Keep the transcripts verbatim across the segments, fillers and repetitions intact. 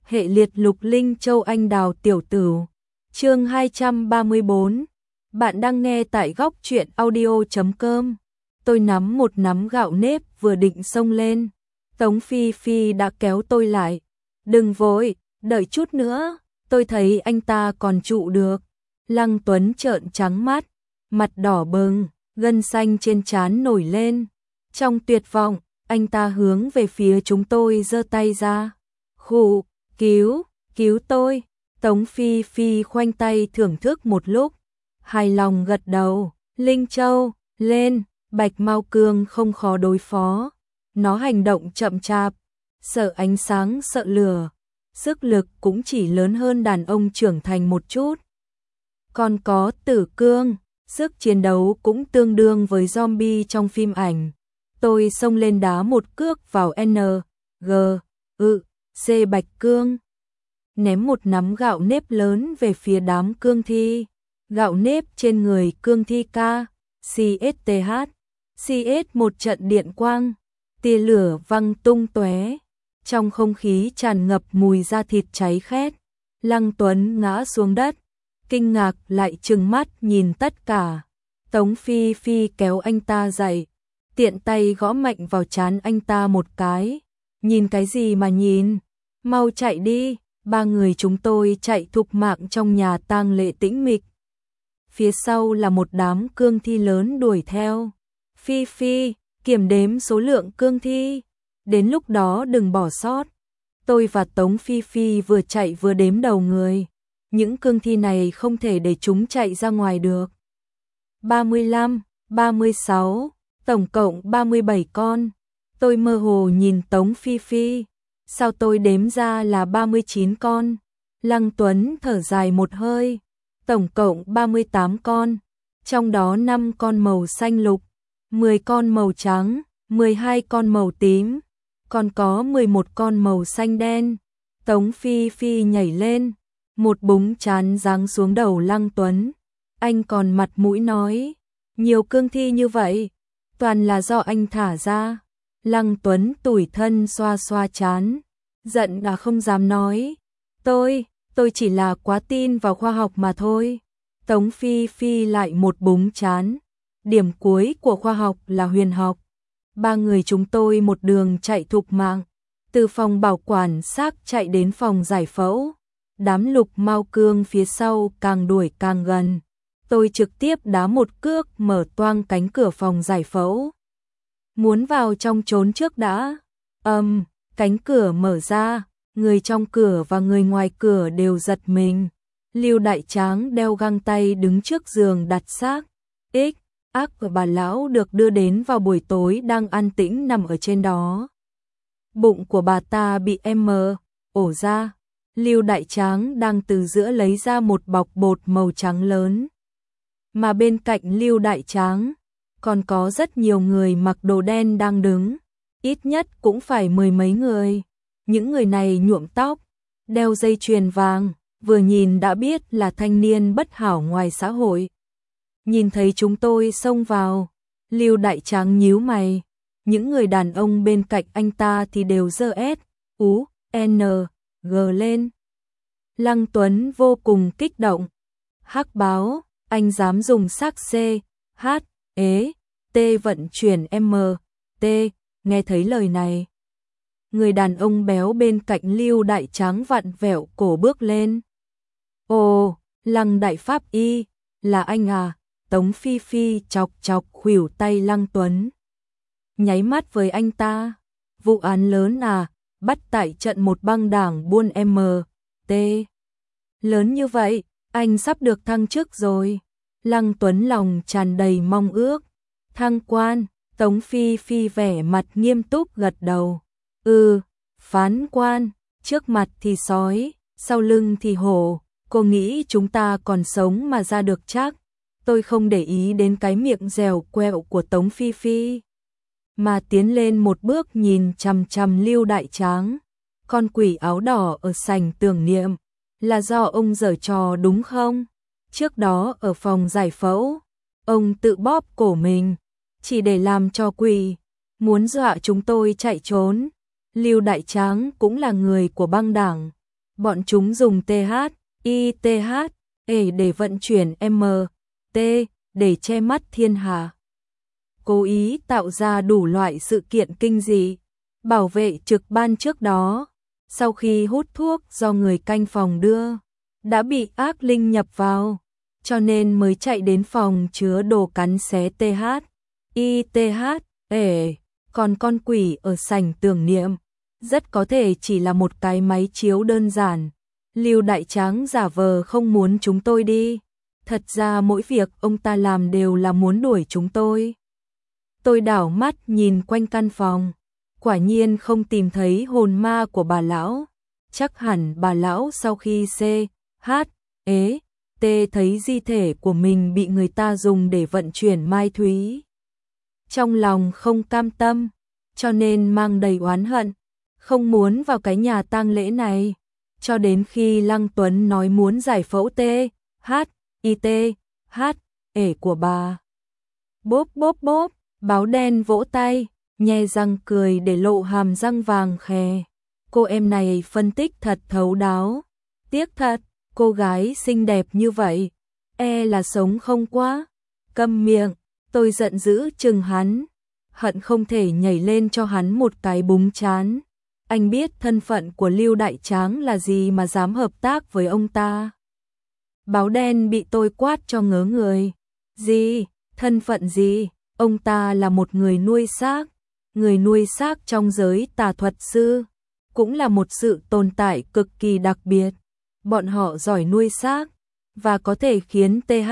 hệ liệt lục linh châu anh đào tiểu tử. Chương hai trăm ba mươi bốn. Bạn đang nghe tại góc truyện audio chấm com. Tôi nắm một nắm gạo nếp vừa định xông lên. Tống Phi Phi đã kéo tôi lại. Đừng vội, đợi chút nữa, tôi thấy anh ta còn trụ được. Lăng Tuấn trợn trắng mắt, mặt đỏ bừng, gân xanh trên trán nổi lên. Trong tuyệt vọng, anh ta hướng về phía chúng tôi giơ tay ra. Khụ, cứu, cứu tôi. Tống Phi Phi khoanh tay thưởng thức một lúc, hài lòng gật đầu. Linh Châu, lên. Bạch Mao Cương không khó đối phó. Nó hành động chậm chạp, sợ ánh sáng sợ lửa, sức lực cũng chỉ lớn hơn đàn ông trưởng thành một chút. Còn có Tử Cương, sức chiến đấu cũng tương đương với zombie trong phim ảnh. Tôi xông lên đá một cước vào N, G, ư, C Bạch Cương. Ném một nắm gạo nếp lớn về phía đám cương thi. Gạo nếp trên người cương thi K, C S T H, C S một trận điện quang, tia lửa văng tung tóe. Trong không khí tràn ngập mùi da thịt cháy khét. Lăng Tuấn ngã xuống đất, kinh ngạc lại trừng mắt nhìn tất cả. Tống Phi Phi kéo anh ta dậy, tiện tay gõ mạnh vào trán anh ta một cái. Nhìn cái gì mà nhìn, mau chạy đi. Ba người chúng tôi chạy thục mạng trong nhà tang lễ tĩnh mịch. Phía sau là một đám cương thi lớn đuổi theo. Phi Phi, kiểm đếm số lượng cương thi, đến lúc đó đừng bỏ sót. Tôi và Tống Phi Phi vừa chạy vừa đếm đầu người. Những cương thi này không thể để chúng chạy ra ngoài được. ba mươi lăm, ba mươi sáu, tổng cộng ba mươi bảy con. Tôi mơ hồ nhìn Tống Phi Phi. Sao tôi đếm ra là ba mươi chín con? Lăng Tuấn thở dài một hơi. Tổng cộng ba mươi tám con, trong đó năm con màu xanh lục, mười con màu trắng, mười hai con màu tím, còn có mười một con màu xanh đen. Tống Phi Phi nhảy lên, một búng chán giáng xuống đầu Lăng Tuấn. Anh còn mặt mũi nói, nhiều cương thi như vậy, toàn là do anh thả ra. Lăng Tuấn tủi thân xoa xoa chán, giận là không dám nói. Tôi, tôi chỉ là quá tin vào khoa học mà thôi. Tống Phi Phi lại một búng chán. Điểm cuối của khoa học là huyền học. Ba người chúng tôi một đường chạy thục mạng, từ phòng bảo quản xác chạy đến phòng giải phẫu. Đám Lục Mao Cương phía sau càng đuổi càng gần. Tôi trực tiếp đá một cước mở toang cánh cửa phòng giải phẫu. Muốn vào trong trốn trước đã. Ầm, um, cánh cửa mở ra, người trong cửa và người ngoài cửa đều giật mình. Lưu Đại Tráng đeo găng tay đứng trước giường đặt xác. X, ác và bà lão được đưa đến vào buổi tối đang an tĩnh nằm ở trên đó. Bụng của bà ta bị M, ổ ra. Lưu Đại Tráng đang từ giữa lấy ra một bọc bột màu trắng lớn. Mà bên cạnh Lưu Đại Tráng còn có rất nhiều người mặc đồ đen đang đứng, ít nhất cũng phải mười mấy người. Những người này nhuộm tóc, đeo dây chuyền vàng, vừa nhìn đã biết là thanh niên bất hảo ngoài xã hội. Nhìn thấy chúng tôi xông vào, Lưu Đại Tráng nhíu mày. Những người đàn ông bên cạnh anh ta thì đều giơ S, U, N, G lên. Lăng Tuấn vô cùng kích động. Hắc báo, anh dám dùng xác C, H, ế, T vận chuyển M, T, nghe thấy lời này. Người đàn ông béo bên cạnh Lưu Đại Tráng vặn vẹo cổ bước lên. Ồ, Lăng Đại Pháp Y, là anh à? Tống Phi Phi chọc chọc khuỷu tay Lăng Tuấn. Nháy mắt với anh ta. Vụ án lớn à, bắt tại trận một băng đảng buôn M, T. Lớn như vậy, anh sắp được thăng chức rồi. Lăng Tuấn lòng tràn đầy mong ước. Thăng quan, Tống Phi Phi vẻ mặt nghiêm túc gật đầu. Ừ, phán quan, trước mặt thì sói, sau lưng thì hổ. Cô nghĩ chúng ta còn sống mà ra được chắc. Tôi không để ý đến cái miệng dẻo quẹo của Tống Phi Phi, mà tiến lên một bước nhìn chằm chằm Lưu Đại Tráng. Con quỷ áo đỏ ở sảnh tưởng niệm, là do ông giở trò đúng không? Trước đó ở phòng giải phẫu, ông tự bóp cổ mình, chỉ để làm cho quỷ, muốn dọa chúng tôi chạy trốn. Lưu Đại Tráng cũng là người của băng đảng, Bọn chúng dùng TH, ITH, E để vận chuyển M, T, để che mắt thiên hạ. Cố ý tạo ra đủ loại sự kiện kinh dị. Bảo vệ trực ban trước đó, sau khi hút thuốc do người canh phòng đưa, đã bị ác linh nhập vào, cho nên mới chạy đến phòng chứa đồ cắn xé TH, ITH, E. Còn con quỷ ở sảnh tưởng niệm, rất có thể chỉ là một cái máy chiếu đơn giản. Lưu Đại Tráng giả vờ không muốn chúng tôi đi. Thật ra mỗi việc ông ta làm đều là muốn đuổi chúng tôi. Tôi đảo mắt nhìn quanh căn phòng, quả nhiên không tìm thấy hồn ma của bà lão. Chắc hẳn bà lão sau khi C, H, E, T thấy di thể của mình bị người ta dùng để vận chuyển mai thúy. Trong lòng không cam tâm, cho nên mang đầy oán hận, không muốn vào cái nhà tang lễ này. Cho đến khi Lăng Tuấn nói muốn giải phẫu T, H, I T, H, E của bà. Bốp bốp bốp, báo đen vỗ tay, nhe răng cười để lộ hàm răng vàng khè. Cô em này phân tích thật thấu đáo. Tiếc thật, cô gái xinh đẹp như vậy, e là sống không quá. Câm miệng, tôi giận dữ chừng hắn, hận không thể nhảy lên cho hắn một cái búng chán. Anh biết thân phận của Lưu Đại Tráng là gì mà dám hợp tác với ông ta. Báo đen bị tôi quát cho ngớ người. Gì? Thân phận gì? Ông ta là một người nuôi xác. Người nuôi xác trong giới tà thuật sư cũng là một sự tồn tại cực kỳ đặc biệt. Bọn họ giỏi nuôi xác và có thể khiến TH,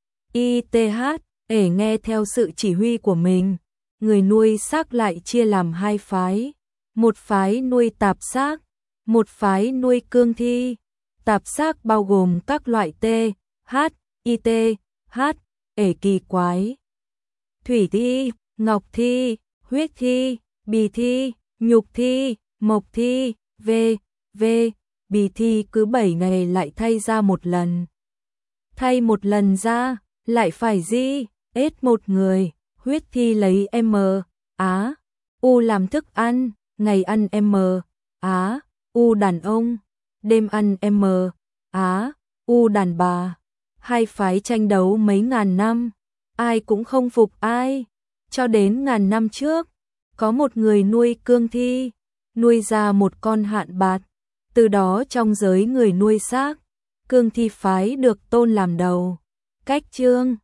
ITH, E nghe theo sự chỉ huy của mình. Người nuôi xác lại chia làm hai phái. Một phái nuôi tạp xác, một phái nuôi cương thi. Tạp xác bao gồm các loại T, H, I T, H, E kỳ quái. Thủy thi, ngọc thi, huyết thi, bì thi, nhục thi, mộc thi, v, v. Bì thi cứ bảy ngày lại thay ra một lần. Thay một lần ra, lại phải di, ết một người. Huyết thi lấy M, Á, U làm thức ăn. Ngày ăn M, Á, U đàn ông, đêm ăn M, Á, U đàn bà. Hai phái tranh đấu mấy ngàn năm, ai cũng không phục ai. Cho đến ngàn năm trước, có một người nuôi cương thi, nuôi ra một con hạn bạt. Từ đó trong giới người nuôi xác, cương thi phái được tôn làm đầu. Cách chương